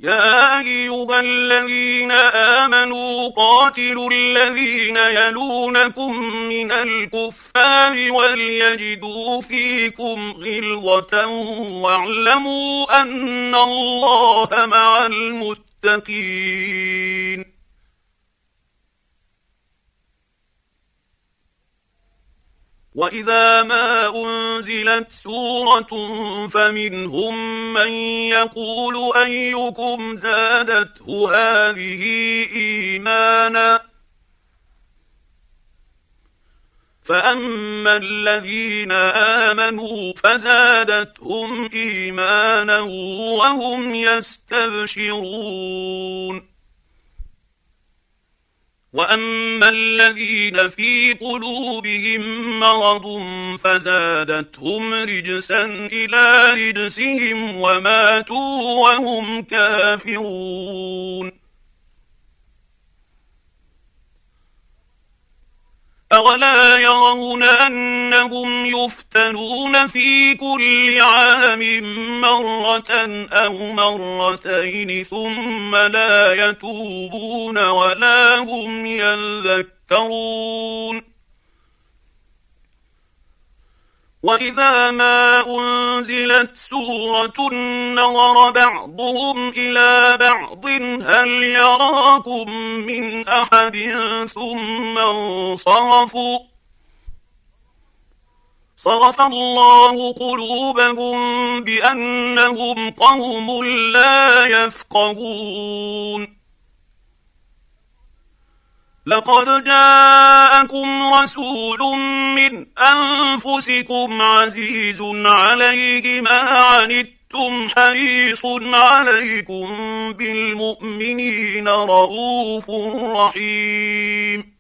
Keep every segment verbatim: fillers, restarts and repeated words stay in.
يا أيها الذين آمنوا قاتلوا الذين يلونكم من الكفار وليجدوا فيكم غلظة واعلموا أن الله مع المتقين. وإذا ما أنزلت سورة فمنهم من يقول أيكم زادته هذه إيمانا فأما الذين آمنوا فزادتهم إيمانا وهم يستبشرون. وأما الذين في قلوبهم مرض فزادتهم رجسا إلى رجسهم وماتوا وهم كافرون. أولا يرون أنهم يفتنون في كل عام مرة أو مرتين ثم لا يتوبون ولا هم يذكرون. وإذا ما أنزلت سورة نظر بعضهم إلى بعض هل يراكم من أحد ثم انصرفوا صرف الله قلوبهم بأنهم قوم لا يفقهون. لقد جاءكم رسول من أنفسكم عزيز عليه ما عنتم حريص عليكم بالمؤمنين رؤوف رحيم.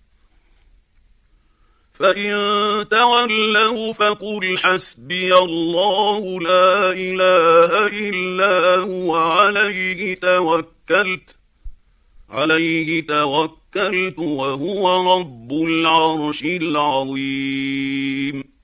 فإن تولوا فقل حسبي الله لا إله إلا هو عليه توكلت عليه توكلت وهو رب العرش العظيم.